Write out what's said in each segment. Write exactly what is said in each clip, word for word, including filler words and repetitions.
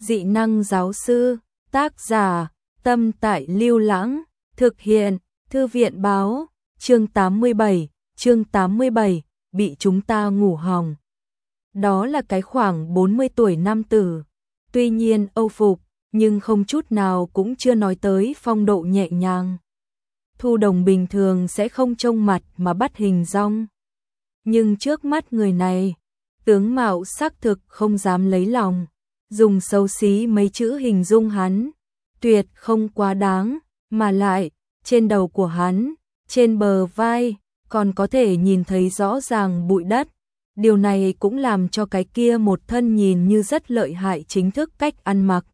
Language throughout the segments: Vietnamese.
Dị năng giáo sư, tác giả, Tâm Tại Lưu Lãng, thực hiện, Thư viện báo, chương tám mươi bảy, chương tám mươi bảy, bị chúng ta ngủ hỏng. Đó là cái khoảng bốn mươi tuổi nam tử, tuy nhiên âu phục, nhưng không chút nào cũng chưa nói tới phong độ nhẹ nhàng. Thu Đồng bình thường sẽ không trông mặt mà bắt hình dong. Nhưng trước mắt người này, tướng mạo xác thực không dám lấy lòng, dùng xấu xí mấy chữ hình dung hắn, tuyệt không quá đáng, mà lại, trên đầu của hắn, trên bờ vai, còn có thể nhìn thấy rõ ràng bụi đất. Điều này cũng làm cho cái kia một thân nhìn như rất lợi hại chính thức cách ăn mặc.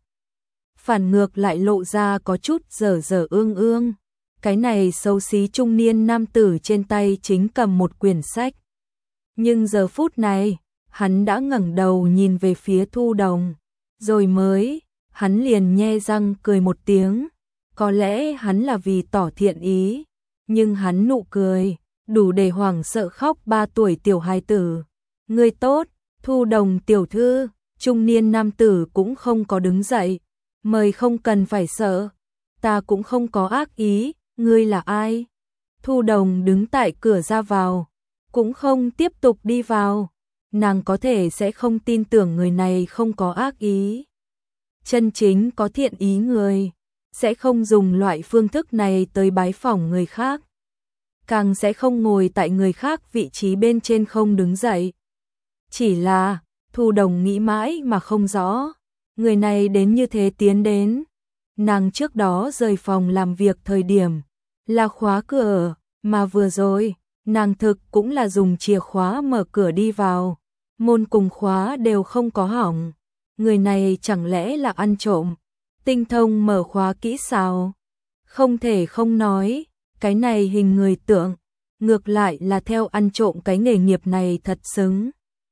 Phản ngược lại lộ ra có chút dở dở ương ương. Cái này xấu xí trung niên nam tử trên tay chính cầm một quyển sách. Nhưng giờ phút này, hắn đã ngẩng đầu nhìn về phía Thu Đồng. Rồi mới, hắn liền nhe răng cười một tiếng. Có lẽ hắn là vì tỏ thiện ý, nhưng hắn nụ cười, đủ để hoảng sợ khóc ba tuổi tiểu hài tử. Ngươi tốt, Thu Đồng tiểu thư, trung niên nam tử cũng không có đứng dậy. Mời không cần phải sợ, ta cũng không có ác ý, ngươi là ai? Thu Đồng đứng tại cửa ra vào, cũng không tiếp tục đi vào. Nàng có thể sẽ không tin tưởng người này không có ác ý. Chân chính có thiện ý người, sẽ không dùng loại phương thức này tới bái phỏng người khác. Càng sẽ không ngồi tại người khác vị trí bên trên không đứng dậy. Chỉ là, Thu Đồng nghĩ mãi mà không rõ. Người này đến như thế tiến đến. Nàng trước đó rời phòng làm việc thời điểm, là khóa cửa, mà vừa rồi, nàng thực cũng là dùng chìa khóa mở cửa đi vào. Môn cùng khóa đều không có hỏng. Người này chẳng lẽ là ăn trộm, tinh thông mở khóa kỹ xảo. Không thể không nói, cái này hình người tượng, ngược lại là theo ăn trộm cái nghề nghiệp này thật xứng.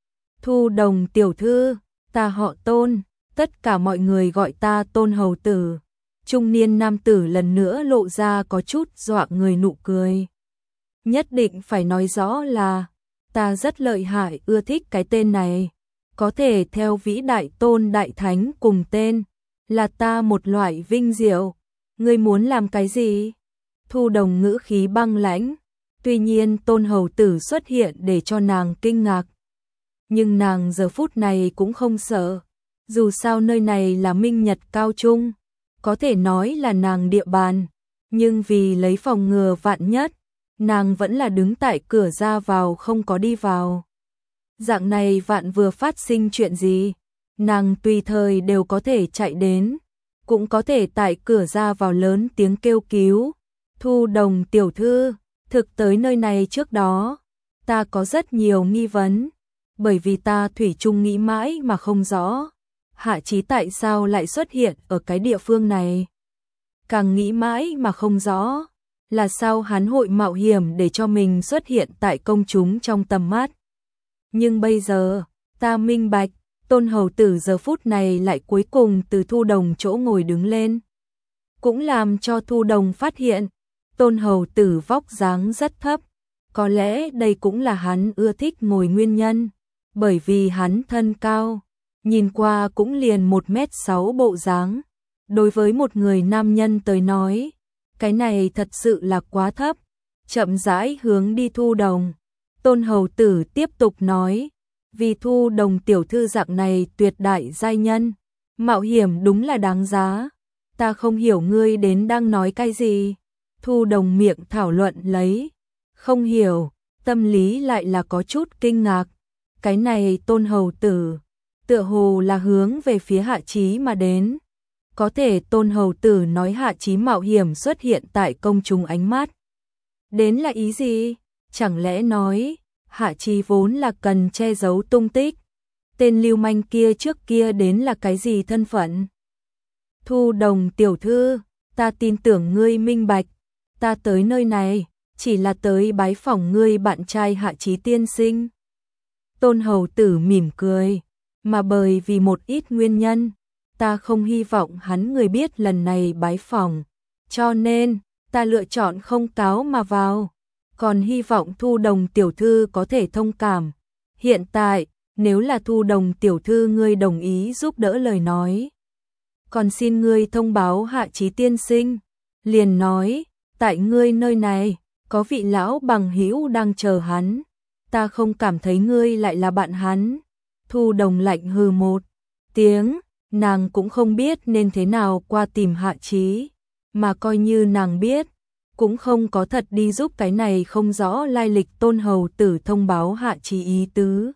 Thu Đồng tiểu thư, ta họ Tôn, tất cả mọi người gọi ta Tôn hầu tử. Trung niên nam tử lần nữa lộ ra có chút dọa người nụ cười. Nhất định phải nói rõ là, ta rất lợi hại ưa thích cái tên này. Có thể theo vĩ đại Tôn đại thánh cùng tên, là ta một loại vinh diệu. Ngươi muốn làm cái gì? Thu Đồng ngữ khí băng lãnh. Tuy nhiên Tôn hầu tử xuất hiện để cho nàng kinh ngạc. Nhưng nàng giờ phút này cũng không sợ. Dù sao nơi này là Minh Nhật Cao Trung, có thể nói là nàng địa bàn. Nhưng vì lấy phòng ngừa vạn nhất, nàng vẫn là đứng tại cửa ra vào không có đi vào. Dạng này vạn vừa phát sinh chuyện gì, nàng tùy thời đều có thể chạy đến, cũng có thể tại cửa ra vào lớn tiếng kêu cứu. Thu Đồng tiểu thư, thực tới nơi này trước đó, ta có rất nhiều nghi vấn, bởi vì ta thủy chung nghĩ mãi mà không rõ. Hạ Chí tại sao lại xuất hiện ở cái địa phương này? Càng nghĩ mãi mà không rõ, là sao hắn hội mạo hiểm để cho mình xuất hiện tại công chúng trong tầm mắt. Nhưng bây giờ, ta minh bạch, Tôn hầu tử giờ phút này lại cuối cùng từ Thu Đồng chỗ ngồi đứng lên. Cũng làm cho Thu Đồng phát hiện, Tôn hầu tử vóc dáng rất thấp. Có lẽ đây cũng là hắn ưa thích ngồi nguyên nhân, bởi vì hắn thân cao. Nhìn qua cũng liền một mét sáu bộ dáng. Đối với một người nam nhân tới nói, cái này thật sự là quá thấp. Chậm rãi hướng đi Thu Đồng. Tôn hầu tử tiếp tục nói, vì Thu Đồng tiểu thư dạng này tuyệt đại giai nhân, mạo hiểm đúng là đáng giá. Ta không hiểu ngươi đến đang nói cái gì. Thu Đồng miệng thảo luận lấy, không hiểu, tâm lý lại là có chút kinh ngạc. Cái này Tôn hầu tử, tựa hồ là hướng về phía Hạ Chí mà đến. Có thể Tôn hầu tử nói Hạ Chí mạo hiểm xuất hiện tại công chúng ánh mắt. Đến là ý gì? Chẳng lẽ nói, Hạ Chí vốn là cần che giấu tung tích? Tên lưu manh kia trước kia đến là cái gì thân phận? Thu Đồng tiểu thư, ta tin tưởng ngươi minh bạch. Ta tới nơi này, chỉ là tới bái phỏng ngươi bạn trai Hạ Chí tiên sinh. Tôn hầu tử mỉm cười. Mà bởi vì một ít nguyên nhân, ta không hy vọng hắn người biết lần này bái phỏng, cho nên ta lựa chọn không cáo mà vào, còn hy vọng Thu Đồng tiểu thư có thể thông cảm. Hiện tại, nếu là Thu Đồng tiểu thư ngươi đồng ý giúp đỡ lời nói, còn xin ngươi thông báo Hạ Chí tiên sinh. Liền nói, tại ngươi nơi này, có vị lão bằng hữu đang chờ hắn. Ta không cảm thấy ngươi lại là bạn hắn. Thu Đồng lạnh hừ một tiếng, nàng cũng không biết nên thế nào qua tìm Hạ Chí, mà coi như nàng biết, cũng không có thật đi giúp cái này không rõ lai lịch Tôn hầu tử thông báo Hạ Chí ý tứ.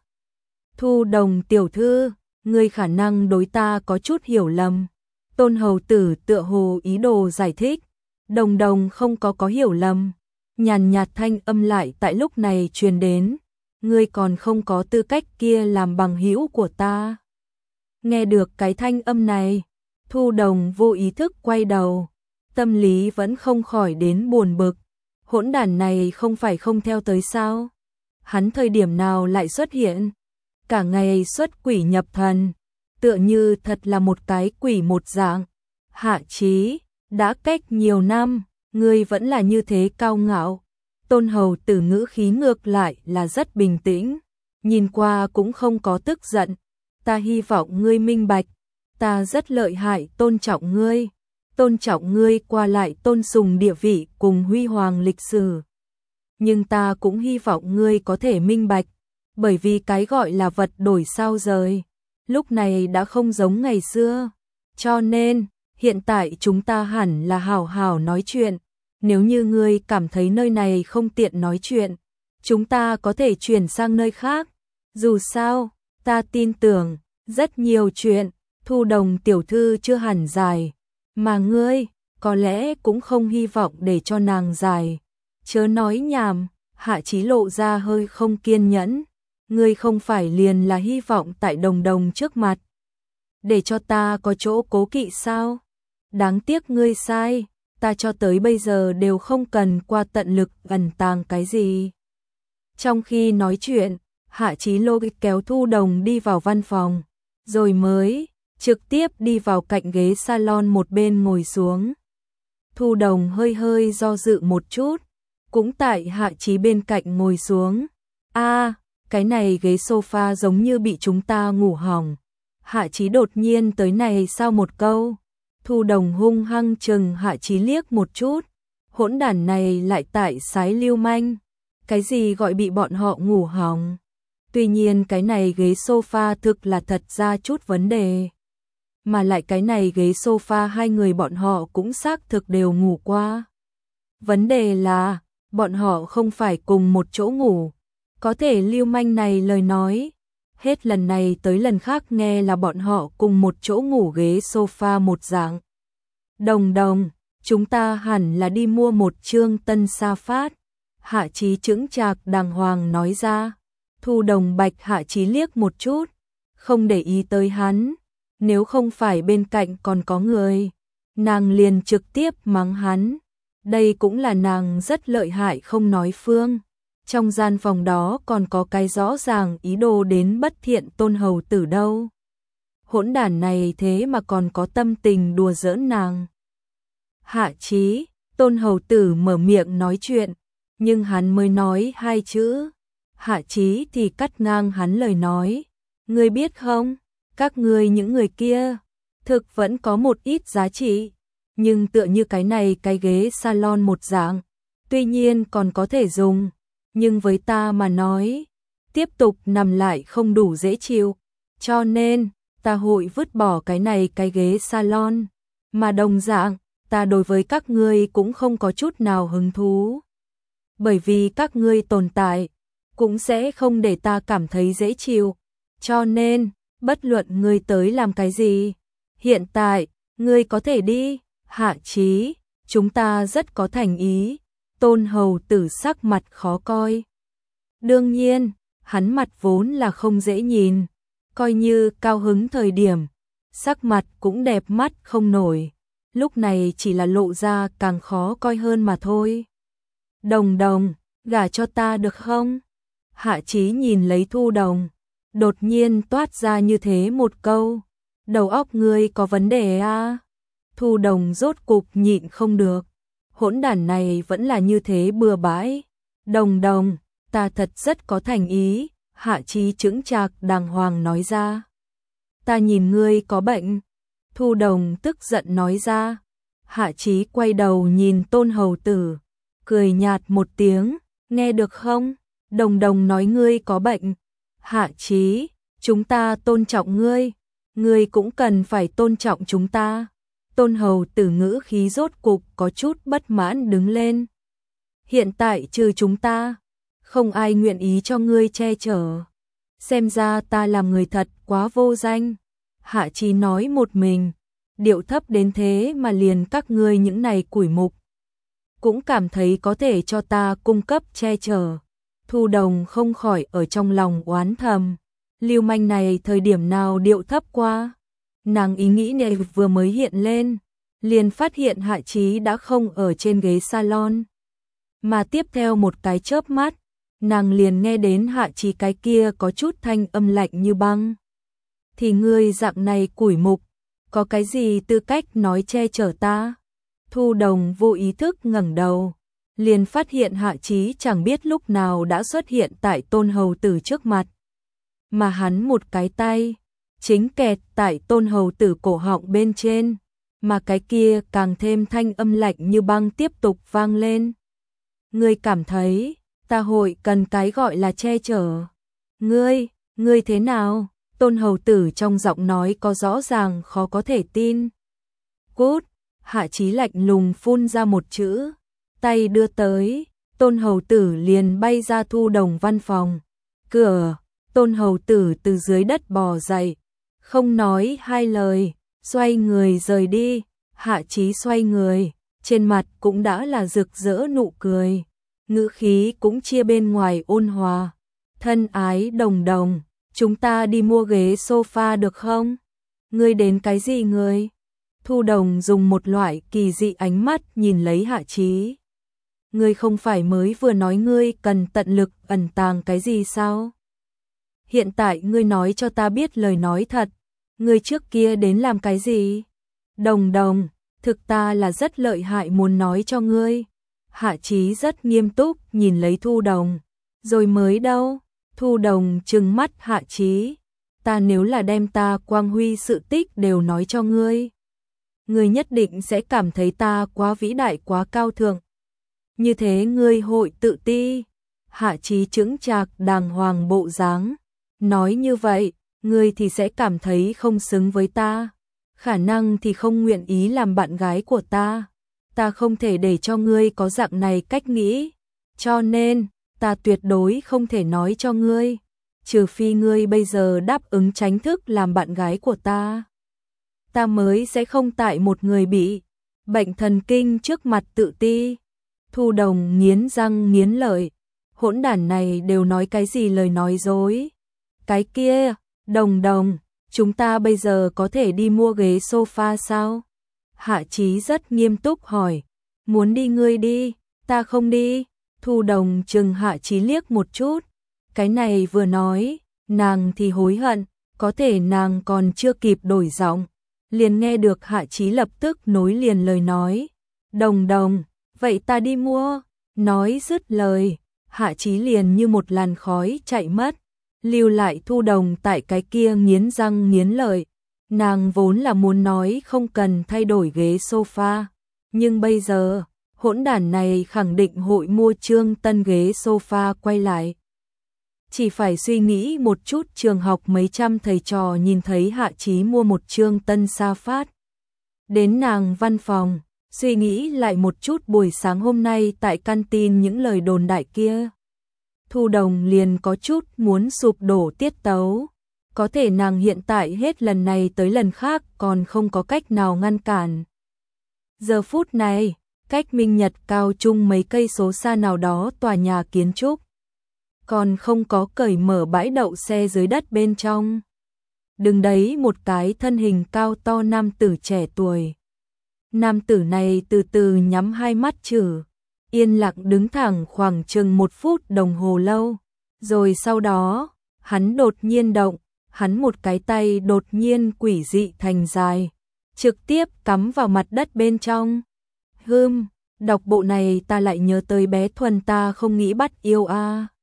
Thu Đồng tiểu thư, ngươi khả năng đối ta có chút hiểu lầm. Tôn hầu tử tựa hồ ý đồ giải thích. Đồng Đồng không có có hiểu lầm. Nhàn nhạt thanh âm lại tại lúc này truyền đến. Ngươi còn không có tư cách kia làm bằng hữu của ta. Nghe được cái thanh âm này, Thu Đồng vô ý thức quay đầu. Tâm lý vẫn không khỏi đến buồn bực. Hỗn đản này không phải không theo tới sao? Hắn thời điểm nào lại xuất hiện? Cả ngày xuất quỷ nhập thần, tựa như thật là một cái quỷ một dạng. Hạ Chí, đã cách nhiều năm, ngươi vẫn là như thế cao ngạo. Tôn hầu tử ngữ khí ngược lại là rất bình tĩnh, nhìn qua cũng không có tức giận. Ta hy vọng ngươi minh bạch, ta rất lợi hại tôn trọng ngươi, tôn trọng ngươi qua lại tôn sùng địa vị cùng huy hoàng lịch sử. Nhưng ta cũng hy vọng ngươi có thể minh bạch, bởi vì cái gọi là vật đổi sao rời, lúc này đã không giống ngày xưa. Cho nên, hiện tại chúng ta hẳn là hảo hảo nói chuyện. Nếu như ngươi cảm thấy nơi này không tiện nói chuyện, chúng ta có thể chuyển sang nơi khác. Dù sao, ta tin tưởng, rất nhiều chuyện, Thu Đồng tiểu thư chưa hẳn dài, mà ngươi, có lẽ cũng không hy vọng để cho nàng dài. Chớ nói nhảm, Hạ Chí lộ ra hơi không kiên nhẫn. Ngươi không phải liền là hy vọng tại Đồng Đồng trước mặt để cho ta có chỗ cố kỵ sao? Đáng tiếc ngươi sai, ta cho tới bây giờ đều không cần qua tận lực ẩn tàng cái gì. Trong khi nói chuyện, Hạ Chí lôi kéo Thu Đồng đi vào văn phòng, rồi mới trực tiếp đi vào cạnh ghế salon một bên ngồi xuống. Thu Đồng hơi hơi do dự một chút, cũng tại Hạ Chí bên cạnh ngồi xuống. A, à, cái này ghế sofa giống như bị chúng ta ngủ hỏng. Hạ Chí đột nhiên tới này sau một câu. Thu Đồng hung hăng chừng Hạ Chí liếc một chút. Hỗn đản này lại tại sái lưu manh. Cái gì gọi bị bọn họ ngủ hỏng? Tuy nhiên cái này ghế sofa thực là thật ra chút vấn đề. Mà lại cái này ghế sofa hai người bọn họ cũng xác thực đều ngủ qua. Vấn đề là, bọn họ không phải cùng một chỗ ngủ. Có thể lưu manh này lời nói, hết lần này tới lần khác nghe là bọn họ cùng một chỗ ngủ ghế sofa một dạng. Đồng Đồng, chúng ta hẳn là đi mua một chương tân sa phát. Hạ Chí chững chạc đàng hoàng nói ra. Thu Đồng bạch Hạ Chí liếc một chút, không để ý tới hắn. Nếu không phải bên cạnh còn có người, nàng liền trực tiếp mắng hắn. Đây cũng là nàng rất lợi hại không nói phương. Trong gian phòng đó còn có cái rõ ràng ý đồ đến bất thiện Tôn hầu tử đâu. Hỗn đản này thế mà còn có tâm tình đùa giỡn nàng. Hạ Chí, Tôn hầu tử mở miệng nói chuyện, nhưng hắn mới nói hai chữ. Hạ Chí thì cắt ngang hắn lời nói. Ngươi biết không, các ngươi những người kia, thực vẫn có một ít giá trị, nhưng tựa như cái này cái ghế salon một dạng, tuy nhiên còn có thể dùng. Nhưng với ta mà nói, tiếp tục nằm lại không đủ dễ chịu, cho nên ta hội vứt bỏ cái này cái ghế salon, mà đồng dạng, ta đối với các ngươi cũng không có chút nào hứng thú. Bởi vì các ngươi tồn tại, cũng sẽ không để ta cảm thấy dễ chịu, cho nên, bất luận ngươi tới làm cái gì, hiện tại, ngươi có thể đi. Hạ Chí, chúng ta rất có thành ý. Tôn hầu tử sắc mặt khó coi. Đương nhiên, hắn mặt vốn là không dễ nhìn, coi như cao hứng thời điểm, sắc mặt cũng đẹp mắt không nổi, lúc này chỉ là lộ ra càng khó coi hơn mà thôi. Đồng Đồng, gả cho ta được không? Hạ Chí nhìn lấy Thu Đồng, đột nhiên toát ra như thế một câu. Đầu óc ngươi có vấn đề à? Thu Đồng rốt cục nhịn không được. Hỗn đản này vẫn là như thế bừa bãi. Đồng Đồng, ta thật rất có thành ý. Hạ Chí chững chạc đàng hoàng nói ra. Ta nhìn ngươi có bệnh. Thu Đồng tức giận nói ra. Hạ Chí quay đầu nhìn Tôn hầu tử, cười nhạt một tiếng, nghe được không? Đồng Đồng nói ngươi có bệnh. Hạ Chí, chúng ta tôn trọng ngươi, ngươi cũng cần phải tôn trọng chúng ta. Tôn hầu tử ngữ khí rốt cục có chút bất mãn đứng lên. Hiện tại trừ chúng ta, không ai nguyện ý cho ngươi che chở. Xem ra ta làm người thật quá vô danh. Hạ Chí nói một mình, điệu thấp đến thế mà liền các ngươi những này củi mục cũng cảm thấy có thể cho ta cung cấp che chở. Thu Đồng không khỏi ở trong lòng oán thầm, lưu manh này thời điểm nào điệu thấp qua. Nàng ý nghĩ này vừa mới hiện lên, liền phát hiện Hạ Chí đã không ở trên ghế salon. Mà tiếp theo một cái chớp mắt, nàng liền nghe đến Hạ Chí cái kia có chút thanh âm lạnh như băng. Thì ngươi dạng này củi mục, có cái gì tư cách nói che chở ta? Thu Đồng vô ý thức ngẩng đầu, liền phát hiện Hạ Chí chẳng biết lúc nào đã xuất hiện tại Tôn hầu tử trước mặt. Mà hắn một cái tay chính kẹt tại Tôn hầu tử cổ họng bên trên, mà cái kia càng thêm thanh âm lạnh như băng tiếp tục vang lên. Ngươi cảm thấy ta hội cần cái gọi là che chở? Ngươi, ngươi thế nào? Tôn hầu tử trong giọng nói có rõ ràng khó có thể tin. Cút! Hạ Chí lạnh lùng phun ra một chữ, tay đưa tới, Tôn hầu tử liền bay ra Thu Đồng văn phòng. Cửa, Tôn hầu tử từ dưới đất bò dậy, không nói hai lời, xoay người rời đi. Hạ Chí xoay người, trên mặt cũng đã là rực rỡ nụ cười, ngữ khí cũng chia bên ngoài ôn hòa. Thân ái Đồng Đồng, chúng ta đi mua ghế sofa được không? Ngươi đến cái gì ngươi? Thu Đồng dùng một loại kỳ dị ánh mắt nhìn lấy Hạ Chí. Ngươi không phải mới vừa nói ngươi cần tận lực ẩn tàng cái gì sao? Hiện tại ngươi nói cho ta biết lời nói thật, ngươi trước kia đến làm cái gì? Đồng Đồng, thực ta là rất lợi hại muốn nói cho ngươi. Hạ Chí rất nghiêm túc nhìn lấy Thu Đồng. Rồi mới đâu? Thu Đồng trừng mắt Hạ Chí. Ta nếu là đem ta quang huy sự tích đều nói cho ngươi, ngươi nhất định sẽ cảm thấy ta quá vĩ đại quá cao thượng. Như thế ngươi hội tự ti. Hạ Chí chững chạc đàng hoàng bộ dáng. Nói như vậy, ngươi thì sẽ cảm thấy không xứng với ta. Khả năng thì không nguyện ý làm bạn gái của ta. Ta không thể để cho ngươi có dạng này cách nghĩ. Cho nên, ta tuyệt đối không thể nói cho ngươi. Trừ phi ngươi bây giờ đáp ứng chính thức làm bạn gái của ta, ta mới sẽ không tại một người bị bệnh thần kinh trước mặt tự ti. Thu Đồng nghiến răng nghiến lợi, hỗn đản này đều nói cái gì lời nói dối. Cái kia, Đồng Đồng, chúng ta bây giờ có thể đi mua ghế sofa sao? Hạ Chí rất nghiêm túc hỏi. Muốn đi ngươi đi, ta không đi. Thu Đồng chừng Hạ Chí liếc một chút. Cái này vừa nói, nàng thì hối hận, có thể nàng còn chưa kịp đổi giọng, liền nghe được Hạ Chí lập tức nối liền lời nói. Đồng Đồng, vậy ta đi mua. Nói dứt lời, Hạ Chí liền như một làn khói chạy mất, lưu lại Thu Đồng tại cái kia nghiến răng nghiến lợi. Nàng vốn là muốn nói không cần thay đổi ghế sofa, nhưng bây giờ, hỗn đản này khẳng định hội mua trương tân ghế sofa quay lại. Chỉ phải suy nghĩ một chút, trường học mấy trăm thầy trò nhìn thấy Hạ Chí mua một trương tân sa phát. Đến nàng văn phòng, suy nghĩ lại một chút buổi sáng hôm nay tại canteen những lời đồn đại kia. Thu Đồng liền có chút muốn sụp đổ tiết tấu. Có thể nàng hiện tại hết lần này tới lần khác còn không có cách nào ngăn cản. Giờ phút này, cách Minh Nhật cao trung mấy cây số xa nào đó tòa nhà kiến trúc, còn không có cởi mở bãi đậu xe dưới đất bên trong. Đứng đấy một cái thân hình cao to nam tử trẻ tuổi. Nam tử này từ từ nhắm hai mắt chử, yên lặng đứng thẳng khoảng chừng một phút đồng hồ lâu. Rồi sau đó, hắn đột nhiên động, hắn một cái tay đột nhiên quỷ dị thành dài, trực tiếp cắm vào mặt đất bên trong. Hừm, đọc bộ này ta lại nhớ tới bé Thuần ta không nghĩ bắt yêu a.